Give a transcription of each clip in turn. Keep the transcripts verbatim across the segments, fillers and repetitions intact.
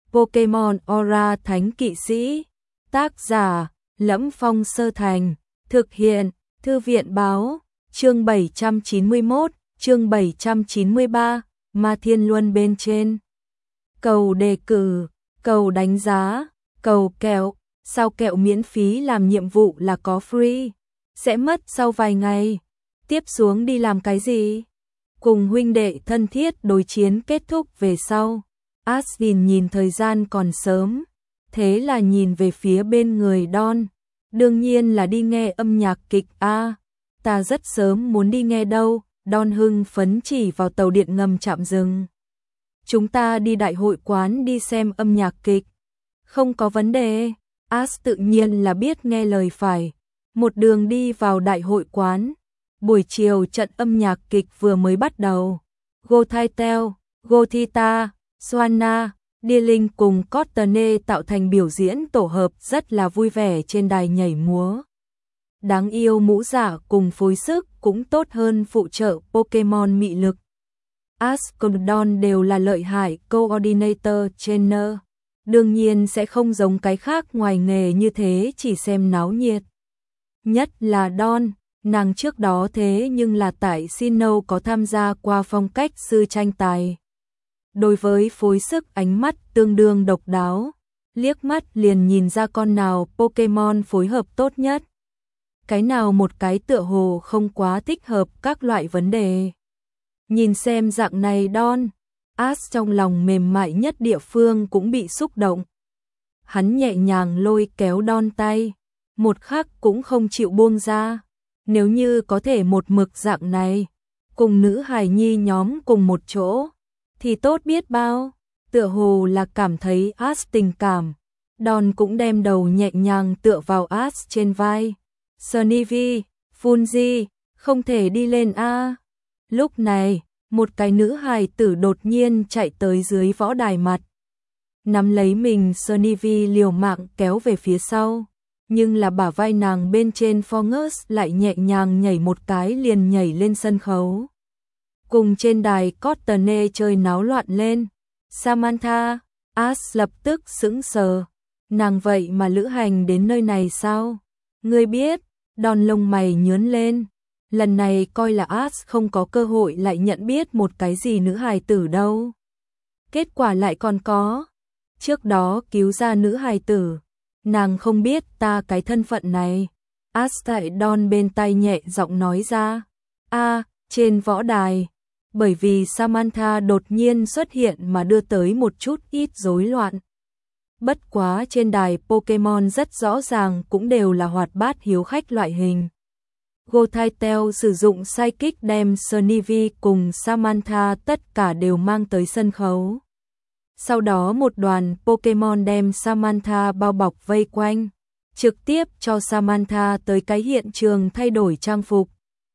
Pokemon Aura Thánh Kỵ Sĩ. Tác giả: Lẫm Phong Sơ Thành. Thực hiện: Thư viện báo. Chương bảy trăm chín mươi mốt, chương bảy trăm chín mươi ba, Ma Thiên Luân bên trên. Cầu đề cử, cầu đánh giá, cầu kẹo. Sao kẹo miễn phí làm nhiệm vụ là có free? Sẽ mất sau vài ngày. Tiếp xuống đi làm cái gì? Cùng huynh đệ thân thiết đối chiến kết thúc về sau. Asvin nhìn thời gian còn sớm, thế là nhìn về phía bên người Don. Đương nhiên là đi nghe âm nhạc kịch a. À, ta rất sớm muốn đi nghe đâu. Don hưng phấn chỉ vào tàu điện ngầm trạm dừng. Chúng ta đi đại hội quán đi xem âm nhạc kịch. Không có vấn đề. As tự nhiên là biết nghe lời phải. Một đường đi vào đại hội quán. Buổi chiều trận âm nhạc kịch vừa mới bắt đầu. Gothitelle, Gothita, Swanna, Deerling cùng Courtney tạo thành biểu diễn tổ hợp rất là vui vẻ trên đài nhảy múa. Đáng yêu mũ giả cùng phối sức cũng tốt hơn phụ trợ Pokemon mị lực. Ash cùng Don đều là lợi hại coordinator trainer. Đương nhiên sẽ không giống cái khác ngoài nghề như thế chỉ xem náo nhiệt. Nhất là Don, nàng trước đó thế nhưng là tại Sinnoh có tham gia qua phong cách sư tranh tài. Đối với phối sức ánh mắt tương đương độc đáo, liếc mắt liền nhìn ra con nào Pokemon phối hợp tốt nhất. Cái nào một cái tựa hồ không quá thích hợp các loại vấn đề. Nhìn xem dạng này Don, Ash trong lòng mềm mại nhất địa phương cũng bị xúc động. Hắn nhẹ nhàng lôi kéo Don tay, một khắc cũng không chịu buông ra. Nếu như có thể một mực dạng này, cùng nữ hài nhi nhóm cùng một chỗ, thì tốt biết bao. Tựa hồ là cảm thấy Ash tình cảm. Don cũng đem đầu nhẹ nhàng tựa vào Ash trên vai. Snivy, Fungi, không thể đi lên a. Lúc này, một cái nữ hài tử đột nhiên chạy tới dưới võ đài mặt. Nắm lấy mình Snivy liều mạng kéo về phía sau. Nhưng là bả vai nàng bên trên Forgus lại nhẹ nhàng nhảy một cái liền nhảy lên sân khấu. Cùng trên đài Courtney chơi náo loạn lên. Samantha, Ash lập tức sững sờ. Nàng vậy mà lữ hành đến nơi này sao? Ngươi biết, Don lông mày nhướn lên. Lần này coi là Ash không có cơ hội lại nhận biết một cái gì nữ hài tử đâu. Kết quả lại còn có. Trước đó cứu ra nữ hài tử. Nàng không biết ta cái thân phận này. Ash tại Don bên tai nhẹ giọng nói ra. A, à, trên võ đài. Bởi vì Samantha đột nhiên xuất hiện mà đưa tới một chút ít rối loạn. Bất quá trên đài Pokemon rất rõ ràng cũng đều là hoạt bát hiếu khách loại hình. Gothitelle sử dụng Psychic đem Snivy cùng Samantha tất cả đều mang tới sân khấu. Sau đó một đoàn Pokemon đem Samantha bao bọc vây quanh, trực tiếp cho Samantha tới cái hiện trường thay đổi trang phục.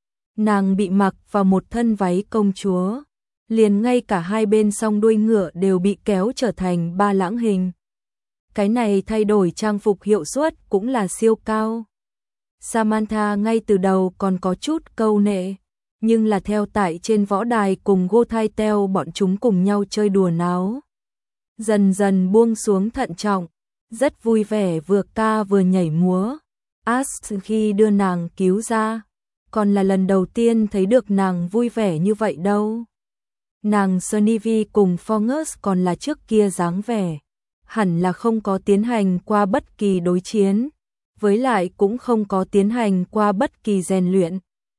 Nàng bị mặc vào một thân váy công chúa, liền ngay cả hai bên song đuôi ngựa đều bị kéo trở thành ba lãng hình. Cái này thay đổi trang phục hiệu suất cũng là siêu cao. Samantha ngay từ đầu còn có chút câu nệ, nhưng là theo tại trên võ đài cùng Gothitelle bọn chúng cùng nhau chơi đùa náo. Dần dần buông xuống thận trọng, rất vui vẻ vừa ca vừa nhảy múa. Ash khi đưa nàng cứu ra, còn là lần đầu tiên thấy được nàng vui vẻ như vậy đâu. Nàng Snivy cùng Forgus còn là trước kia dáng vẻ, hẳn là không có tiến hành qua bất kỳ đối chiến, với lại cũng không có tiến hành qua bất kỳ rèn luyện.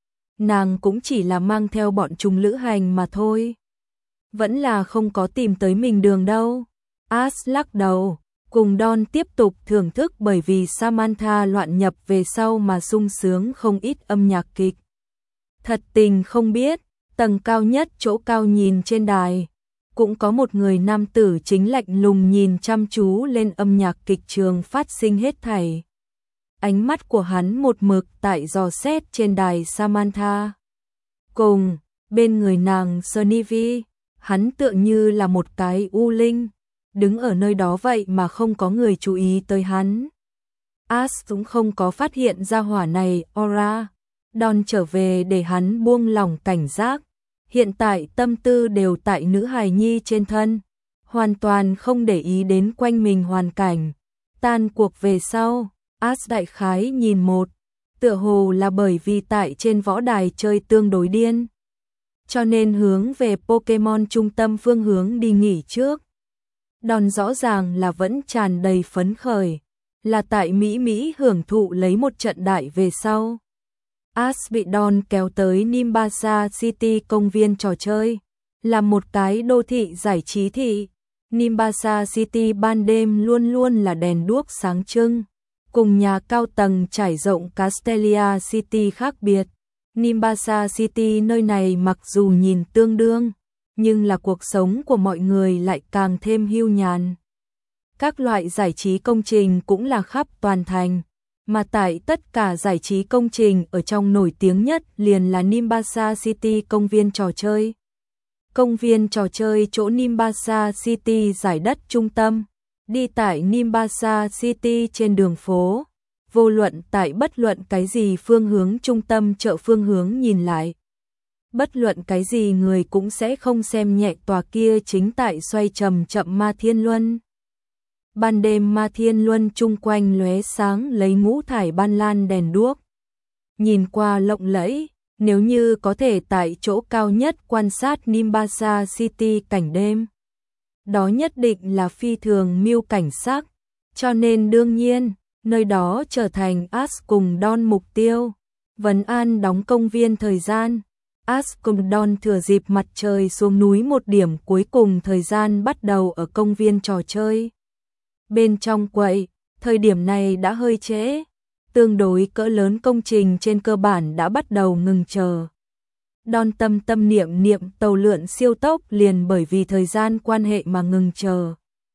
Nàng cũng chỉ là mang theo bọn chúng lữ hành mà thôi. Vẫn là không có tìm tới mình đường đâu. Ash lắc đầu, cùng Don tiếp tục thưởng thức bởi vì Samantha loạn nhập về sau mà sung sướng không ít âm nhạc kịch. Thật tình không biết, tầng cao nhất chỗ cao nhìn trên đài, cũng có một người nam tử chính lạnh lùng nhìn chăm chú lên âm nhạc kịch trường phát sinh hết thảy. Ánh mắt của hắn một mực tại dò xét trên đài Samantha. Cùng, bên người nàng Snivy, hắn tựa như là một cái u linh, đứng ở nơi đó vậy mà không có người chú ý tới hắn. Ash cũng không có phát hiện ra hỏa này aura. Don trở về để hắn buông lỏng cảnh giác. Hiện tại tâm tư đều tại nữ hài nhi trên thân. hoàn toàn không để ý đến quanh mình hoàn cảnh. Tan cuộc về sau, As đại khái nhìn một, tựa hồ là bởi vì tại trên võ đài chơi tương đối điên, cho nên hướng về Pokemon trung tâm phương hướng đi nghỉ trước. Đòn rõ ràng là vẫn tràn đầy phấn khởi, là tại Mỹ Mỹ hưởng thụ lấy một trận đại về sau. As bị Don kéo tới Nimbasa City công viên trò chơi, là một cái đô thị giải trí thị. Nimbasa City ban đêm luôn luôn là đèn đuốc sáng trưng, cùng nhà cao tầng trải rộng Castelia City khác biệt. Nimbasa City nơi này mặc dù nhìn tương đương, nhưng là cuộc sống của mọi người lại càng thêm hưu nhàn. Các loại giải trí công trình cũng là khắp toàn thành, mà tại tất cả giải trí công trình ở trong nổi tiếng nhất liền là Nimbasa City công viên trò chơi. Công viên trò chơi chỗ Nimbasa City giải đất trung tâm, đi tại Nimbasa City trên đường phố, vô luận tại bất luận cái gì phương hướng trung tâm chợ phương hướng nhìn lại. Bất luận cái gì người cũng sẽ không xem nhẹ tòa kia chính tại xoay chậm chậm Ma Thiên Luân. Ban đêm Ma Thiên Luân chung quanh lóe sáng lấy ngũ thải ban lan đèn đuốc. Nhìn qua lộng lẫy, nếu như có thể tại chỗ cao nhất quan sát Nimbasa City cảnh đêm, đó nhất định là phi thường mưu cảnh sắc, cho nên đương nhiên, nơi đó trở thành As cùng Don mục tiêu. Vấn An đóng công viên thời gian, As cùng Don thừa dịp mặt trời xuống núi một điểm cuối cùng thời gian bắt đầu ở công viên trò chơi. Bên trong quầy, thời điểm này đã hơi trễ, tương đối cỡ lớn công trình trên cơ bản đã bắt đầu ngừng chờ. Don tâm tâm niệm niệm tàu lượn siêu tốc liền bởi vì thời gian quan hệ mà ngừng chờ.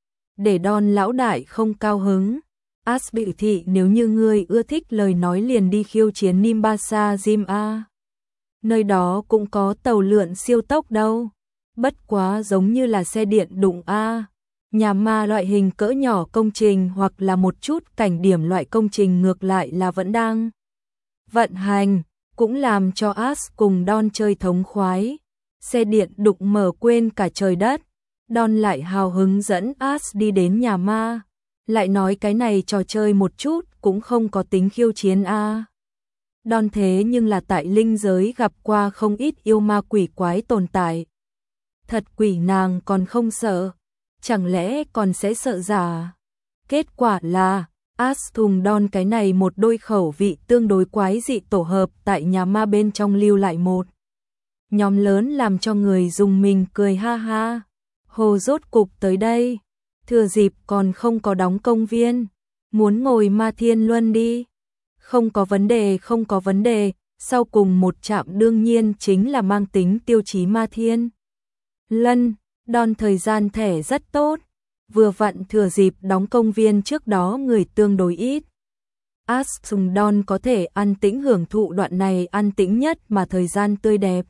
Để Don lão đại không cao hứng, As biểu thị nếu như ngươi ưa thích lời nói liền đi khiêu chiến Nimbasa Gym A. Nơi đó cũng có tàu lượn siêu tốc đâu, bất quá giống như là xe điện đụng A. Nhà ma loại hình cỡ nhỏ công trình hoặc là một chút cảnh điểm loại công trình ngược lại là vẫn đang vận hành, cũng làm cho As cùng Don chơi thống khoái. Xe điện đụng mở quên cả trời đất, Don lại hào hứng dẫn As đi đến nhà ma, lại nói cái này trò chơi một chút cũng không có tính khiêu chiến a. Don thế nhưng là tại linh giới gặp qua không ít yêu ma quỷ quái tồn tại. Thật quỷ nàng còn không sợ, chẳng lẽ còn sẽ sợ giả? Kết quả là, As thùng Don cái này một đôi khẩu vị tương đối quái dị tổ hợp tại nhà ma bên trong lưu lại một nhóm lớn làm cho người dùng mình cười ha ha. Hồ rốt cục tới đây, thừa dịp còn không có đóng công viên, muốn ngồi Ma Thiên Luân đi. Không có vấn đề, không có vấn đề, sau cùng một trạm đương nhiên chính là mang tính tiêu chí Ma Thiên Luân. Don thời gian thẻ rất tốt, vừa vặn thừa dịp đóng công viên trước đó người tương đối ít. As cùng Don có thể an tĩnh hưởng thụ đoạn này an tĩnh nhất mà thời gian tươi đẹp.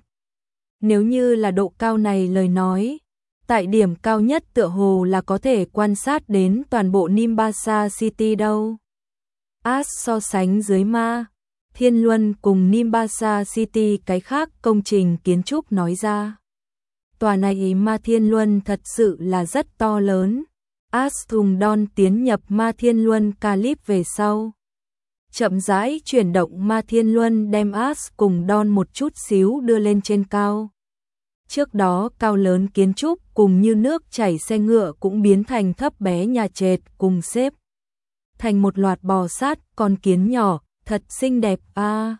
Nếu như là độ cao này lời nói, tại điểm cao nhất tựa hồ là có thể quan sát đến toàn bộ Nimbasa City đâu. As so sánh dưới Ma Thiên Luân cùng Nimbasa City cái khác công trình kiến trúc nói ra. Tòa này Ma Thiên Luân thật sự là rất to lớn. As thùng Don tiến nhập Ma Thiên Luân Calip về sau, chậm rãi chuyển động Ma Thiên Luân đem As cùng Don một chút xíu đưa lên trên cao. Trước đó cao lớn kiến trúc cùng như nước chảy xe ngựa cũng biến thành thấp bé nhà trệt cùng xếp thành một loạt bò sát con kiến nhỏ, thật xinh đẹp a. À.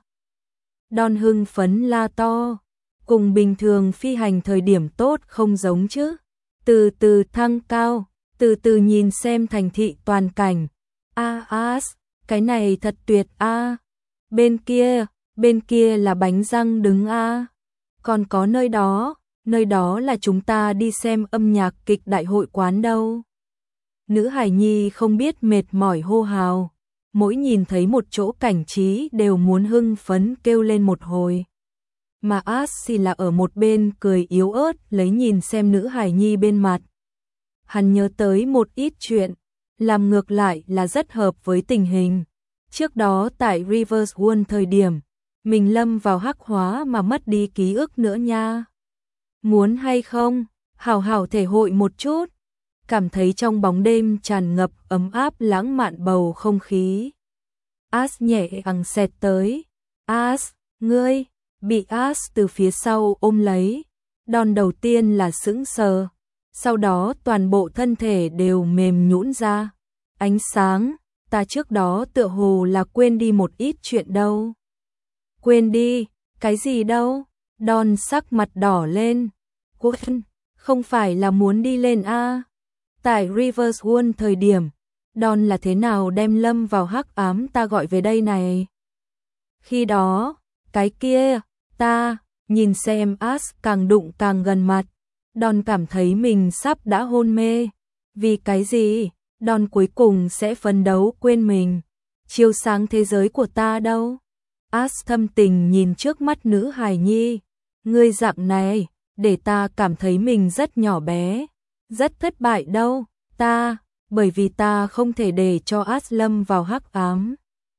Don hưng phấn la to, cùng bình thường phi hành thời điểm tốt không giống chứ. Từ từ thăng cao, từ từ nhìn xem thành thị toàn cảnh. A à, As, cái này thật tuyệt a. À. Bên kia, bên kia là bánh răng đứng a. À. Còn có nơi đó, nơi đó là chúng ta đi xem âm nhạc kịch đại hội quán đâu. Nữ hài nhi không biết mệt mỏi hô hào, mỗi nhìn thấy một chỗ cảnh trí đều muốn hưng phấn kêu lên một hồi. Mà As thì là ở một bên cười yếu ớt lấy nhìn xem nữ hài nhi bên mặt. Hắn nhớ tới một ít chuyện, làm ngược lại là rất hợp với tình hình. Trước đó tại Rivers World thời điểm, mình lâm vào hắc hóa mà mất đi ký ức nữa nha. Muốn hay không, hảo hảo thể hội một chút. cảm thấy trong bóng đêm tràn ngập ấm áp lãng mạn bầu không khí. As nhẹ nhàng xẹt tới. As, ngươi, bị As từ phía sau ôm lấy. Đòn đầu tiên là sững sờ, sau đó toàn bộ thân thể đều mềm nhũn ra. Ánh sáng, ta trước đó tựa hồ là quên đi một ít chuyện đâu. Quên đi, cái gì đâu? Đòn sắc mặt đỏ lên. Quên, không phải là muốn đi lên a? Tại Riverwood thời điểm, Đòn là thế nào đem Lâm vào hắc ám ta gọi về đây này? Khi đó, cái kia, ta, nhìn xem As càng đụng càng gần mặt. Đòn cảm thấy mình sắp đã hôn mê. Vì cái gì? Đòn cuối cùng sẽ phấn đấu quên mình. Chiếu sáng thế giới của ta đâu? As thâm tình nhìn trước mắt nữ hài nhi. Ngươi dạng này, để ta cảm thấy mình rất nhỏ bé, rất thất bại đâu. Ta, bởi vì ta không thể để cho As lâm vào hắc ám.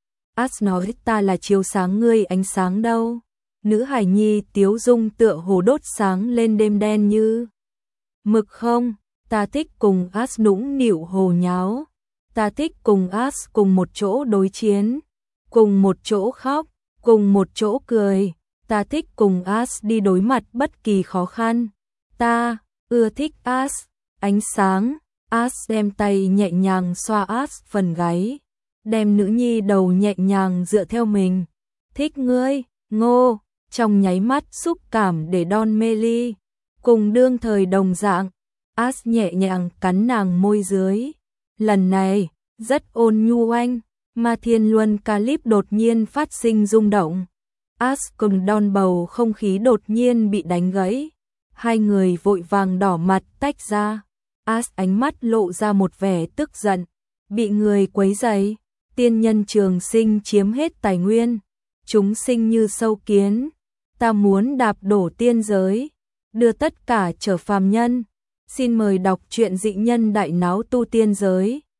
As nói ta là chiếu sáng ngươi ánh sáng đâu. Nữ hài nhi tiếu dung tựa hồ đốt sáng lên đêm đen như mực không. Ta thích cùng As nũng nịu hồ nháo. Ta thích cùng As cùng một chỗ đối chiến, cùng một chỗ khóc, cùng một chỗ cười. Ta thích cùng As đi đối mặt bất kỳ khó khăn. Ta ưa thích As. Ánh sáng. As đem tay nhẹ nhàng xoa As phần gáy, đem nữ nhi đầu nhẹ nhàng dựa theo mình. Thích ngươi, Ngô. Trong nháy mắt xúc cảm để Đòn mê ly. Cùng đương thời đồng dạng. As nhẹ nhàng cắn nàng môi dưới. Lần này, rất ôn nhu anh. Mà thiên luân ca líp đột nhiên phát sinh rung động. As cùng Đòn bầu không khí đột nhiên bị đánh gãy. Hai người vội vàng đỏ mặt tách ra. As ánh mắt lộ ra một vẻ tức giận. Bị người quấy rầy. Tiên nhân trường sinh chiếm hết tài nguyên. Chúng sinh như sâu kiến. Ta muốn đạp đổ tiên giới, đưa tất cả trở phàm nhân. Xin mời đọc truyện Dị Nhân Đại Náo Tu Tiên Giới.